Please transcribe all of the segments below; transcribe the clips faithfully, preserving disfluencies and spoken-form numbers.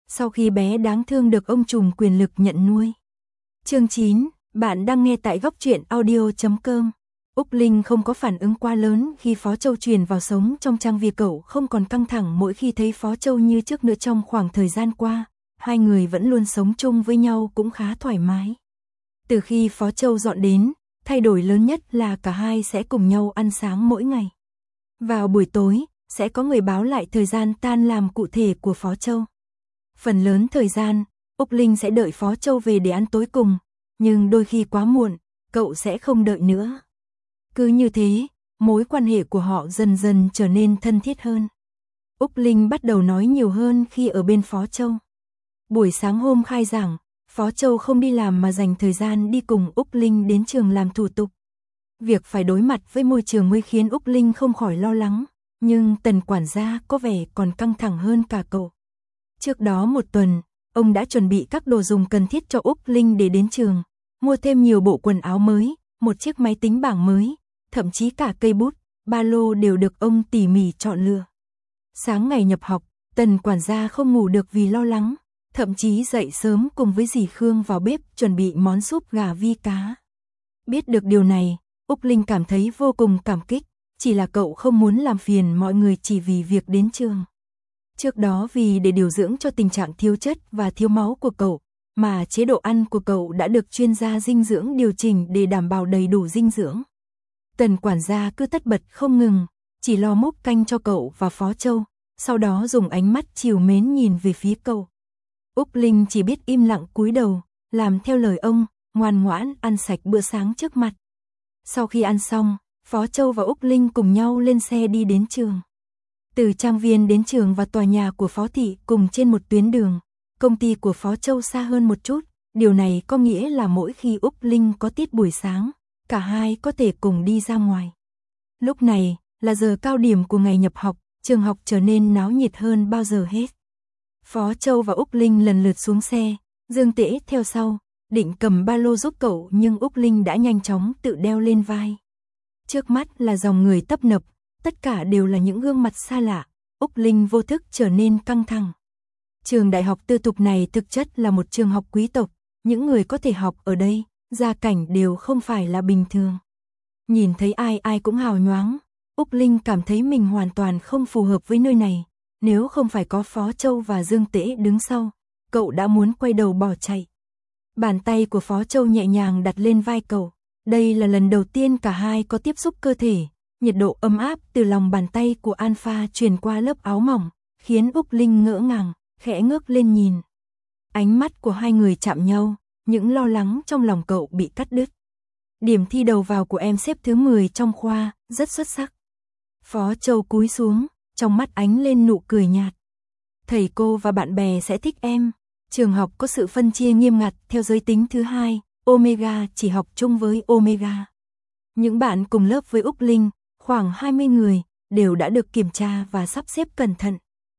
sau khi bé đáng thương được ông trùm quyền lực nhận nuôi. Chương chín, bạn đang nghe tại góc truyện audio chấm com. Úc Linh không có phản ứng quá lớn khi Phó Châu truyền vào sống trong trang, vì cậu không còn căng thẳng mỗi khi thấy Phó Châu như trước nữa. Trong khoảng thời gian qua, hai người vẫn luôn sống chung với nhau cũng khá thoải mái. Từ khi Phó Châu dọn đến, thay đổi lớn nhất là cả hai sẽ cùng nhau ăn sáng mỗi ngày. Vào buổi tối, sẽ có người báo lại thời gian tan làm cụ thể của Phó Châu. Phần lớn thời gian, Úc Linh sẽ đợi Phó Châu về để ăn tối cùng, nhưng đôi khi quá muộn, cậu sẽ không đợi nữa. Cứ như thế, mối quan hệ của họ dần dần trở nên thân thiết hơn. Úc Linh bắt đầu nói nhiều hơn khi ở bên Phó Châu. Buổi sáng hôm khai giảng, Phó Châu không đi làm mà dành thời gian đi cùng Úc Linh đến trường làm thủ tục. Việc phải đối mặt với môi trường mới khiến Úc Linh không khỏi lo lắng, nhưng Tần quản gia có vẻ còn căng thẳng hơn cả cậu. Trước đó một tuần, ông đã chuẩn bị các đồ dùng cần thiết cho Úc Linh để đến trường, mua thêm nhiều bộ quần áo mới, một chiếc máy tính bảng mới, thậm chí cả cây bút, ba lô đều được ông tỉ mỉ chọn lựa. Sáng ngày nhập học, Tần quản gia không ngủ được vì lo lắng, thậm chí dậy sớm cùng với dì Khương vào bếp chuẩn bị món súp gà vi cá. Biết được điều này, Úc Linh cảm thấy vô cùng cảm kích, chỉ là cậu không muốn làm phiền mọi người chỉ vì việc đến trường. Trước đó vì để điều dưỡng cho tình trạng thiếu chất và thiếu máu của cậu, mà chế độ ăn của cậu đã được chuyên gia dinh dưỡng điều chỉnh để đảm bảo đầy đủ dinh dưỡng. Tần quản gia cứ tất bật không ngừng, chỉ lo múc canh cho cậu và Phó Châu, sau đó dùng ánh mắt trìu mến nhìn về phía cậu. Úc Linh chỉ biết im lặng cúi đầu, làm theo lời ông, ngoan ngoãn ăn sạch bữa sáng trước mặt. Sau khi ăn xong, Phó Châu và Úc Linh cùng nhau lên xe đi đến trường. Từ trang viên đến trường và tòa nhà của Phó thị cùng trên một tuyến đường, công ty của Phó Châu xa hơn một chút, điều này có nghĩa là mỗi khi Úc Linh có tiết buổi sáng, cả hai có thể cùng đi ra ngoài. Lúc này, là giờ cao điểm của ngày nhập học, trường học trở nên náo nhiệt hơn bao giờ hết. Phó Châu và Úc Linh lần lượt xuống xe, Dương Tễ theo sau, định cầm ba lô giúp cậu nhưng Úc Linh đã nhanh chóng tự đeo lên vai. Trước mắt là dòng người tấp nập, tất cả đều là những gương mặt xa lạ, Úc Linh vô thức trở nên căng thẳng. Trường đại học tư thục này thực chất là một trường học quý tộc, những người có thể học ở đây, gia cảnh đều không phải là bình thường. Nhìn thấy ai ai cũng hào nhoáng, Úc Linh cảm thấy mình hoàn toàn không phù hợp với nơi này, nếu không phải có Phó Châu và Dương Tễ đứng sau, cậu đã muốn quay đầu bỏ chạy. Bàn tay của Phó Châu nhẹ nhàng đặt lên vai cậu, đây là lần đầu tiên cả hai có tiếp xúc cơ thể, nhiệt độ ấm áp từ lòng bàn tay của Alpha truyền qua lớp áo mỏng, khiến Úc Linh ngỡ ngàng, khẽ ngước lên nhìn. Ánh mắt của hai người chạm nhau, những lo lắng trong lòng cậu bị cắt đứt. Điểm thi đầu vào của em xếp thứ mười trong khoa, rất xuất sắc. Phó Châu cúi xuống, trong mắt ánh lên nụ cười nhạt. Thầy cô và bạn bè sẽ thích em. Trường học có sự phân chia nghiêm ngặt theo giới tính thứ hai, Omega chỉ học chung với Omega. Những bạn cùng lớp với Úc Linh, khoảng hai mươi người, đều đã được kiểm tra và sắp xếp cẩn thận.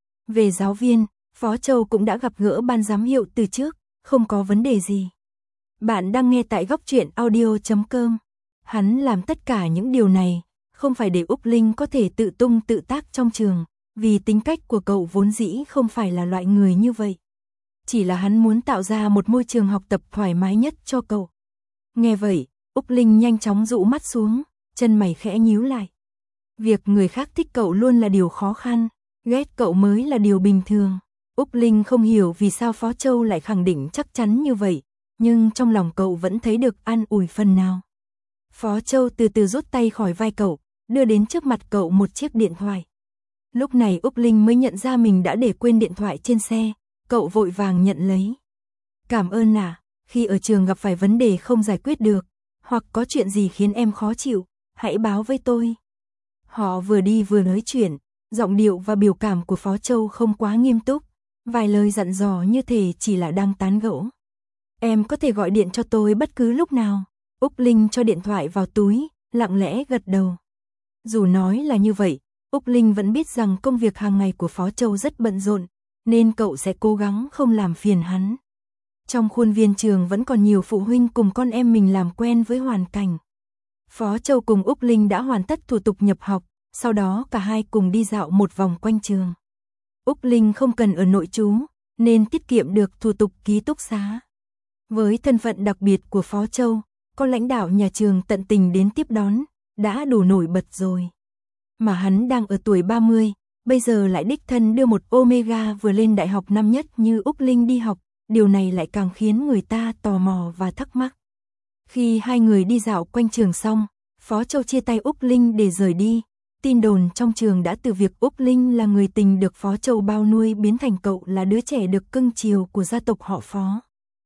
Về giáo viên, Phó Châu cũng đã gặp gỡ ban giám hiệu từ trước, không có vấn đề gì. Bạn đang nghe tại góc truyện audio chấm com. Hắn làm tất cả những điều này, không phải để Úc Linh có thể tự tung tự tác trong trường, vì tính cách của cậu vốn dĩ không phải là loại người như vậy. Chỉ là hắn muốn tạo ra một môi trường học tập thoải mái nhất cho cậu. Nghe vậy, Úc Linh nhanh chóng dụ mắt xuống, chân mày khẽ nhíu lại. Việc người khác thích cậu luôn là điều khó khăn, ghét cậu mới là điều bình thường. Úc Linh không hiểu vì sao Phó Châu lại khẳng định chắc chắn như vậy, nhưng trong lòng cậu vẫn thấy được an ủi phần nào. Phó Châu từ từ rút tay khỏi vai cậu, đưa đến trước mặt cậu một chiếc điện thoại. Lúc này Úc Linh mới nhận ra mình đã để quên điện thoại trên xe, cậu vội vàng nhận lấy. Cảm ơn à, khi ở trường gặp phải vấn đề không giải quyết được, hoặc có chuyện gì khiến em khó chịu, hãy báo với tôi. Họ vừa đi vừa nói chuyện, giọng điệu và biểu cảm của Phó Châu không quá nghiêm túc, vài lời dặn dò như thể chỉ là đang tán gẫu. Em có thể gọi điện cho tôi bất cứ lúc nào. Úc Linh cho điện thoại vào túi, lặng lẽ gật đầu. Dù nói là như vậy, Úc Linh vẫn biết rằng công việc hàng ngày của Phó Châu rất bận rộn, nên cậu sẽ cố gắng không làm phiền hắn. Trong khuôn viên trường vẫn còn nhiều phụ huynh cùng con em mình làm quen với hoàn cảnh. Phó Châu cùng Úc Linh đã hoàn tất thủ tục nhập học, sau đó cả hai cùng đi dạo một vòng quanh trường. Úc Linh không cần ở nội trú, nên tiết kiệm được thủ tục ký túc xá. Với thân phận đặc biệt của Phó Châu, có lãnh đạo nhà trường tận tình đến tiếp đón, đã đủ nổi bật rồi. Mà hắn đang ở tuổi ba mươi, bây giờ lại đích thân đưa một Omega vừa lên đại học năm nhất như Úc Linh đi học, điều này lại càng khiến người ta tò mò và thắc mắc. Khi hai người đi dạo quanh trường xong, Phó Châu chia tay Úc Linh để rời đi. Tin đồn trong trường đã từ việc Úc Linh là người tình được Phó Châu bao nuôi biến thành cậu là đứa trẻ được cưng chiều của gia tộc họ Phó.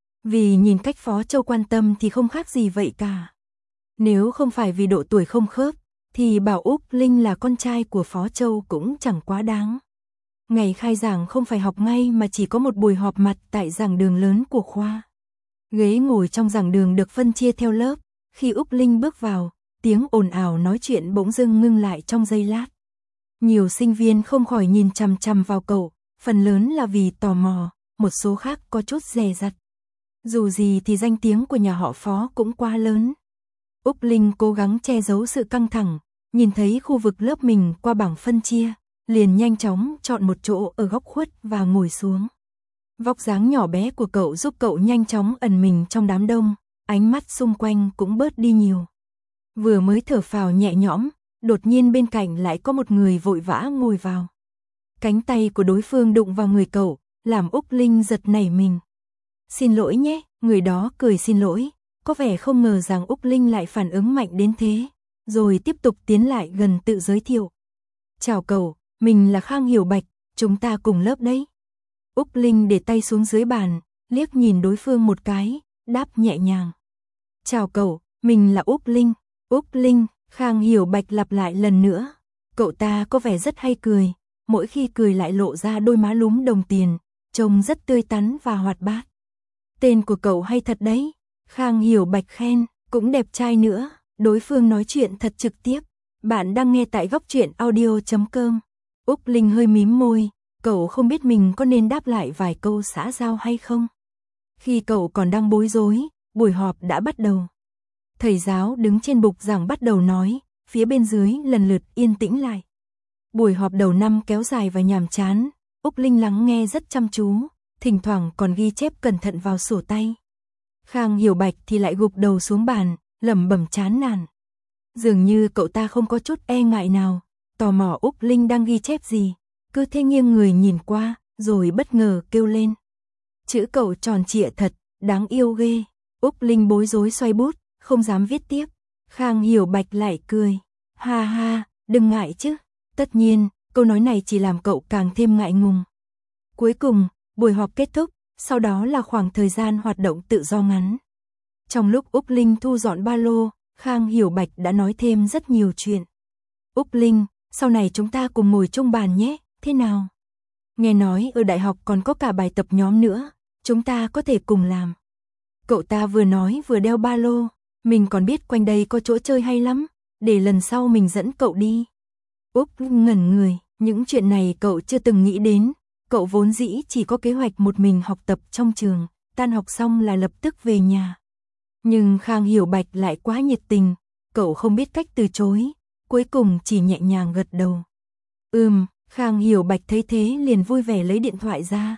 Vì nhìn cách Phó Châu quan tâm thì không khác gì vậy cả. Nếu không phải vì độ tuổi không khớp, thì bảo Úc Linh là con trai của Phó Châu cũng chẳng quá đáng. Ngày khai giảng không phải học ngay mà chỉ có một buổi họp mặt tại giảng đường lớn của khoa. Ghế ngồi trong giảng đường được phân chia theo lớp. Khi Úc Linh bước vào, tiếng ồn ào nói chuyện bỗng dưng ngưng lại trong giây lát. Nhiều sinh viên không khỏi nhìn chằm chằm vào cậu, phần lớn là vì tò mò, một số khác có chút dè dặt. Dù gì thì danh tiếng của nhà họ Phó cũng quá lớn. Úc Linh cố gắng che giấu sự căng thẳng, nhìn thấy khu vực lớp mình qua bảng phân chia, liền nhanh chóng chọn một chỗ ở góc khuất và ngồi xuống. Vóc dáng nhỏ bé của cậu giúp cậu nhanh chóng ẩn mình trong đám đông, ánh mắt xung quanh cũng bớt đi nhiều. Vừa mới thở phào nhẹ nhõm, đột nhiên bên cạnh lại có một người vội vã ngồi vào. Cánh tay của đối phương đụng vào người cậu, làm Úc Linh giật nảy mình. Xin lỗi nhé, người đó cười xin lỗi, có vẻ không ngờ rằng Úc Linh lại phản ứng mạnh đến thế, rồi tiếp tục tiến lại gần tự giới thiệu. Chào cậu, mình là Khang Hiểu Bạch, chúng ta cùng lớp đấy. Úc Linh để tay xuống dưới bàn, liếc nhìn đối phương một cái, đáp nhẹ nhàng. Chào cậu, mình là Úc Linh. Úc Linh, Khang Hiểu Bạch lặp lại lần nữa. Cậu ta có vẻ rất hay cười, mỗi khi cười lại lộ ra đôi má lúm đồng tiền, trông rất tươi tắn và hoạt bát. Tên của cậu hay thật đấy, Khang Hiểu Bạch khen, cũng đẹp trai nữa. Đối phương nói chuyện thật trực tiếp. Bạn đang nghe tại góc truyện audio chấm com. Úc Linh hơi mím môi, cậu không biết mình có nên đáp lại vài câu xã giao hay không. Khi cậu còn đang bối rối, buổi họp đã bắt đầu. Thầy giáo đứng trên bục giảng bắt đầu nói, phía bên dưới lần lượt yên tĩnh lại. Buổi họp đầu năm kéo dài và nhàm chán, Úc Linh lắng nghe rất chăm chú, thỉnh thoảng còn ghi chép cẩn thận vào sổ tay. Khang Hiểu Bạch thì lại gục đầu xuống bàn, lẩm bẩm chán nản. Dường như cậu ta không có chút e ngại nào, tò mò Úc Linh đang ghi chép gì, cứ thế nghiêng người nhìn qua, rồi bất ngờ kêu lên. Chữ cậu tròn trịa thật, đáng yêu ghê. Úc Linh bối rối xoay bút, không dám viết tiếp. Khang Hiểu Bạch lại cười. Ha ha, đừng ngại chứ. Tất nhiên, câu nói này chỉ làm cậu càng thêm ngại ngùng. Cuối cùng, buổi họp kết thúc, sau đó là khoảng thời gian hoạt động tự do ngắn. Trong lúc Úc Linh thu dọn ba lô, Khang Hiểu Bạch đã nói thêm rất nhiều chuyện. Úc Linh, sau này chúng ta cùng ngồi chung bàn nhé, thế nào? Nghe nói ở đại học còn có cả bài tập nhóm nữa, chúng ta có thể cùng làm. Cậu ta vừa nói vừa đeo ba lô, mình còn biết quanh đây có chỗ chơi hay lắm, để lần sau mình dẫn cậu đi. Úc ngẩn người, những chuyện này cậu chưa từng nghĩ đến, cậu vốn dĩ chỉ có kế hoạch một mình học tập trong trường, tan học xong là lập tức về nhà. Nhưng Khang Hiểu Bạch lại quá nhiệt tình, cậu không biết cách từ chối, cuối cùng chỉ nhẹ nhàng gật đầu. Ừm, Khang Hiểu Bạch thấy thế liền vui vẻ lấy điện thoại ra.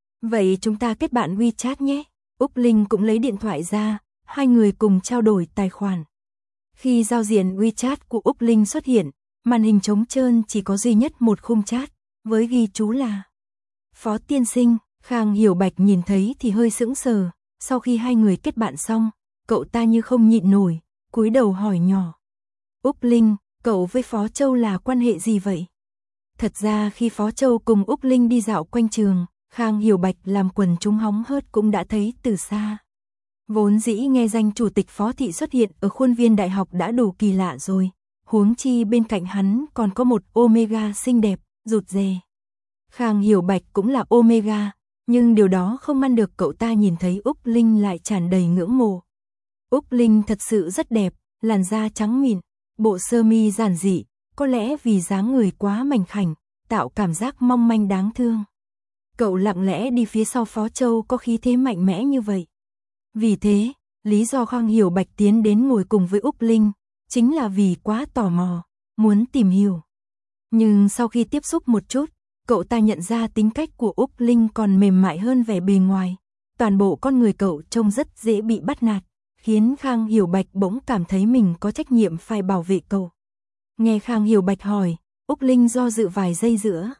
Vậy chúng ta kết bạn WeChat nhé. Úc Linh cũng lấy điện thoại ra, hai người cùng trao đổi tài khoản. Khi giao diện WeChat của Úc Linh xuất hiện, màn hình trống trơn chỉ có duy nhất một khung chat, với ghi chú là Phó tiên sinh. Khang Hiểu Bạch nhìn thấy thì hơi sững sờ, sau khi hai người kết bạn xong, cậu ta như không nhịn nổi, cúi đầu hỏi nhỏ. Úc Linh, cậu với Phó Châu là quan hệ gì vậy? Thật ra khi Phó Châu cùng Úc Linh đi dạo quanh trường, Khang Hiểu Bạch làm quần chúng hóng hớt cũng đã thấy từ xa. Vốn dĩ nghe danh chủ tịch Phó thị xuất hiện ở khuôn viên đại học đã đủ kỳ lạ rồi, huống chi bên cạnh hắn còn có một Omega xinh đẹp, rụt rè. Khang Hiểu Bạch cũng là Omega, nhưng điều đó không ngăn được cậu ta nhìn thấy Úc Linh lại tràn đầy ngưỡng mộ. Úc Linh thật sự rất đẹp, làn da trắng mịn, bộ sơ mi giản dị, có lẽ vì dáng người quá mảnh khảnh, tạo cảm giác mong manh đáng thương. Cậu lặng lẽ đi phía sau Phó Châu có khí thế mạnh mẽ như vậy. Vì thế, lý do Khang Hiểu Bạch tiến đến ngồi cùng với Úc Linh, chính là vì quá tò mò, muốn tìm hiểu. Nhưng sau khi tiếp xúc một chút, cậu ta nhận ra tính cách của Úc Linh còn mềm mại hơn vẻ bề ngoài. Toàn bộ con người cậu trông rất dễ bị bắt nạt, khiến Khang Hiểu Bạch bỗng cảm thấy mình có trách nhiệm phải bảo vệ cậu. Nghe Khang Hiểu Bạch hỏi, Úc Linh do dự vài giây giữa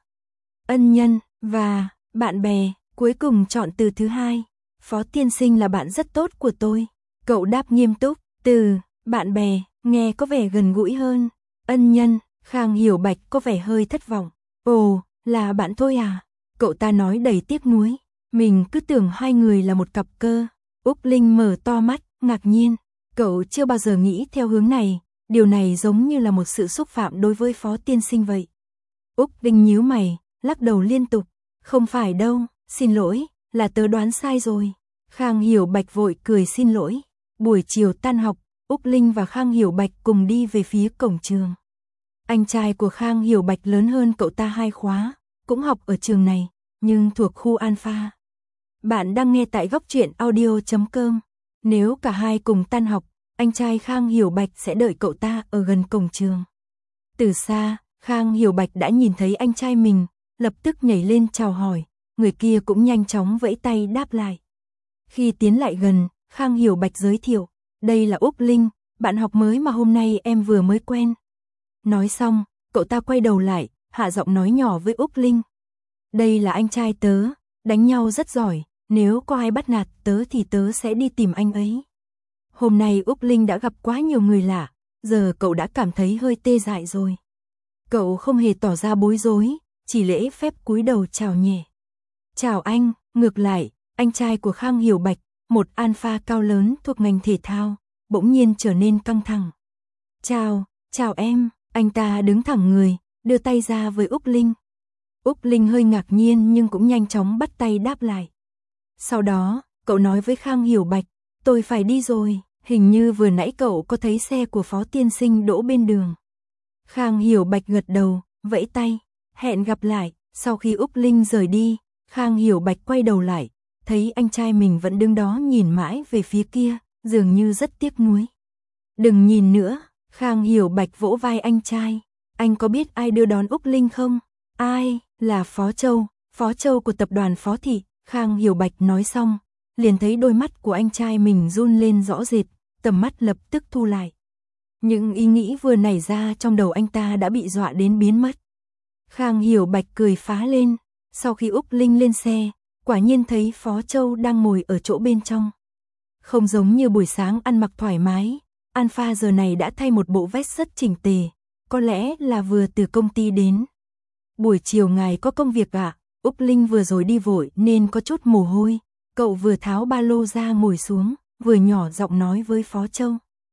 ân nhân và bạn bè, cuối cùng chọn từ thứ hai. Phó tiên sinh là bạn rất tốt của tôi. Cậu đáp nghiêm túc, từ bạn bè nghe có vẻ gần gũi hơn. Ân nhân, Khang Hiểu Bạch có vẻ hơi thất vọng. Ồ, là bạn thôi à? Cậu ta nói đầy tiếc nuối. Mình cứ tưởng hai người là một cặp cơ. Úc Linh mở to mắt, ngạc nhiên. Cậu chưa bao giờ nghĩ theo hướng này. Điều này giống như là một sự xúc phạm đối với Phó tiên sinh vậy. Úc Linh nhíu mày, lắc đầu liên tục. Không phải đâu, xin lỗi, là tớ đoán sai rồi. Khang Hiểu Bạch vội cười xin lỗi. Buổi chiều tan học, Úc Linh và Khang Hiểu Bạch cùng đi về phía cổng trường. Anh trai của Khang Hiểu Bạch lớn hơn cậu ta hai khóa, cũng học ở trường này, nhưng thuộc khu Alpha. Bạn đang nghe tại góc truyện audio chấm com. Nếu cả hai cùng tan học, anh trai Khang Hiểu Bạch sẽ đợi cậu ta ở gần cổng trường. Từ xa, Khang Hiểu Bạch đã nhìn thấy anh trai mình, lập tức nhảy lên chào hỏi, người kia cũng nhanh chóng vẫy tay đáp lại. Khi tiến lại gần, Khang Hiểu Bạch giới thiệu, đây là Úc Linh, bạn học mới mà hôm nay em vừa mới quen. Nói xong, cậu ta quay đầu lại, hạ giọng nói nhỏ với Úc Linh. Đây là anh trai tớ, đánh nhau rất giỏi, nếu có ai bắt nạt tớ thì tớ sẽ đi tìm anh ấy. Hôm nay Úc Linh đã gặp quá nhiều người lạ, giờ cậu đã cảm thấy hơi tê dại rồi. Cậu không hề tỏ ra bối rối, chỉ lễ phép cúi đầu chào nhẹ. Chào anh, ngược lại, anh trai của Khang Hiểu Bạch, một alpha cao lớn thuộc ngành thể thao, bỗng nhiên trở nên căng thẳng. Chào, chào em, anh ta đứng thẳng người, đưa tay ra với Úc Linh. Úc Linh hơi ngạc nhiên nhưng cũng nhanh chóng bắt tay đáp lại. Sau đó, cậu nói với Khang Hiểu Bạch, tôi phải đi rồi, hình như vừa nãy cậu có thấy xe của Phó tiên sinh đỗ bên đường. Khang Hiểu Bạch gật đầu, vẫy tay, hẹn gặp lại. Sau khi Úc Linh rời đi, Khang Hiểu Bạch quay đầu lại, thấy anh trai mình vẫn đứng đó nhìn mãi về phía kia, dường như rất tiếc nuối. Đừng nhìn nữa, Khang Hiểu Bạch vỗ vai anh trai, anh có biết ai đưa đón Úc Linh không? Ai? Là Phó Châu, Phó Châu của tập đoàn Phó Thị. Khang Hiểu Bạch nói xong, liền thấy đôi mắt của anh trai mình run lên rõ rệt, tầm mắt lập tức thu lại. Những ý nghĩ vừa nảy ra trong đầu anh ta đã bị dọa đến biến mất. Khang Hiểu Bạch cười phá lên, sau khi Úc Linh lên xe, quả nhiên thấy Phó Châu đang ngồi ở chỗ bên trong. Không giống như buổi sáng ăn mặc thoải mái, Alpha giờ này đã thay một bộ vest rất chỉnh tề, có lẽ là vừa từ công ty đến. Buổi chiều ngài có công việc ạ? À? Úc Linh vừa rồi đi vội nên có chút mồ hôi, cậu vừa tháo ba lô ra ngồi xuống, vừa nhỏ giọng nói với Phó Châu.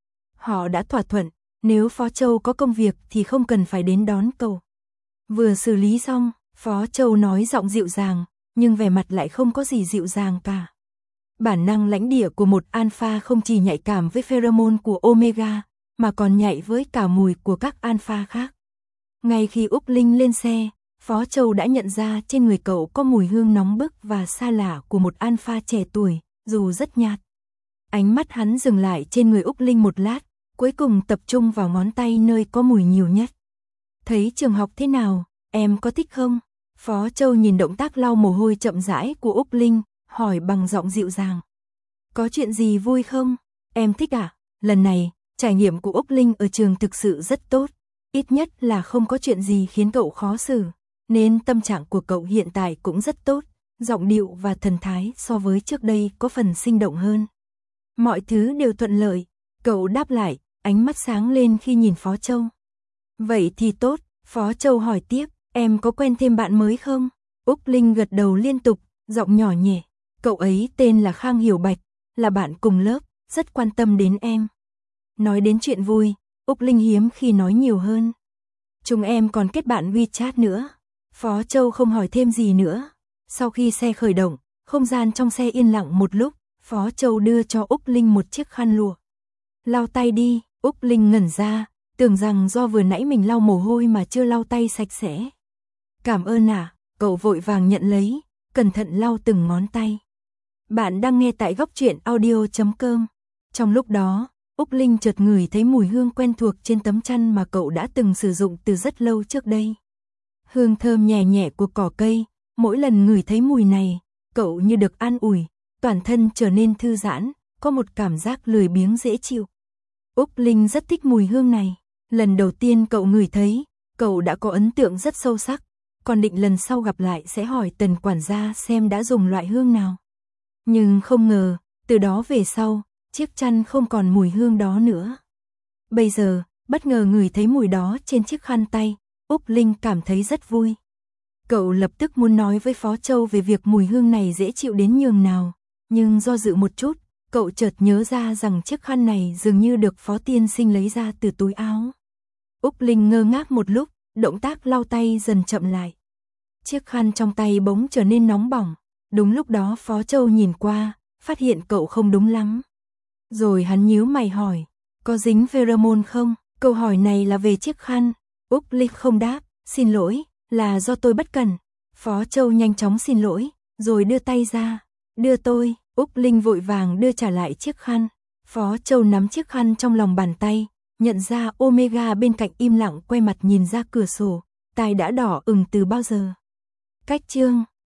Họ đã thỏa thuận, nếu Phó Châu có công việc thì không cần phải đến đón cậu. Vừa xử lý xong, Phó Châu nói giọng dịu dàng, nhưng vẻ mặt lại không có gì dịu dàng cả. Bản năng lãnh địa của một alpha không chỉ nhạy cảm với pheromone của Omega, mà còn nhạy với cả mùi của các alpha khác. Ngay khi Úc Linh lên xe, Phó Châu đã nhận ra trên người cậu có mùi hương nóng bức và xa lạ của một alpha trẻ tuổi, dù rất nhạt. Ánh mắt hắn dừng lại trên người Úc Linh một lát, cuối cùng tập trung vào ngón tay nơi có mùi nhiều nhất. Thấy trường học thế nào, em có thích không? Phó Châu nhìn động tác lau mồ hôi chậm rãi của Úc Linh, hỏi bằng giọng dịu dàng. Có chuyện gì vui không? Em thích à? Lần này, trải nghiệm của Úc Linh ở trường thực sự rất tốt. Ít nhất là không có chuyện gì khiến cậu khó xử. Nên tâm trạng của cậu hiện tại cũng rất tốt. Giọng điệu và thần thái so với trước đây có phần sinh động hơn. Mọi thứ đều thuận lợi. Cậu đáp lại, ánh mắt sáng lên khi nhìn Phó Châu. Vậy thì tốt. Phó Châu hỏi tiếp, em có quen thêm bạn mới không? Úc Linh gật đầu liên tục, giọng nhỏ nhẹ. Cậu ấy tên là Khang Hiểu Bạch, là bạn cùng lớp, rất quan tâm đến em. Nói đến chuyện vui, Úc Linh hiếm khi nói nhiều hơn. Chúng em còn kết bạn WeChat nữa. Phó Châu không hỏi thêm gì nữa. Sau khi xe khởi động, không gian trong xe yên lặng một lúc, Phó Châu đưa cho Úc Linh một chiếc khăn lụa. Lau tay đi. Úc Linh ngẩn ra, tưởng rằng do vừa nãy mình lau mồ hôi mà chưa lau tay sạch sẽ. Cảm ơn ạ, à, cậu vội vàng nhận lấy, cẩn thận lau từng ngón tay. Bạn đang nghe tại góc truyện audio chấm com. Trong lúc đó, Úc Linh chợt ngửi thấy mùi hương quen thuộc trên tấm chăn mà cậu đã từng sử dụng từ rất lâu trước đây. Hương thơm nhẹ nhẹ của cỏ cây, mỗi lần ngửi thấy mùi này, cậu như được an ủi, toàn thân trở nên thư giãn, có một cảm giác lười biếng dễ chịu. Úc Linh rất thích mùi hương này, lần đầu tiên cậu ngửi thấy, cậu đã có ấn tượng rất sâu sắc, còn định lần sau gặp lại sẽ hỏi Tần quản gia xem đã dùng loại hương nào. Nhưng không ngờ, từ đó về sau, chiếc chăn không còn mùi hương đó nữa. Bây giờ, bất ngờ ngửi thấy mùi đó trên chiếc khăn tay, Úc Linh cảm thấy rất vui. Cậu lập tức muốn nói với Phó Châu về việc mùi hương này dễ chịu đến nhường nào, nhưng do dự một chút, cậu chợt nhớ ra rằng chiếc khăn này dường như được Phó tiên sinh lấy ra từ túi áo. Úc Linh ngơ ngác một lúc, động tác lau tay dần chậm lại. Chiếc khăn trong tay bỗng trở nên nóng bỏng, đúng lúc đó Phó Châu nhìn qua, phát hiện cậu không đúng lắm. Rồi hắn nhíu mày hỏi, có dính pheromone không? Câu hỏi này là về chiếc khăn. Úc Linh không đáp, xin lỗi, là do tôi bất cẩn. Phó Châu nhanh chóng xin lỗi, rồi đưa tay ra, đưa tôi. Úc Linh vội vàng đưa trả lại chiếc khăn. Phó Châu nắm chiếc khăn trong lòng bàn tay, nhận ra Omega bên cạnh im lặng quay mặt nhìn ra cửa sổ, tai đã đỏ ửng từ bao giờ. Cách chương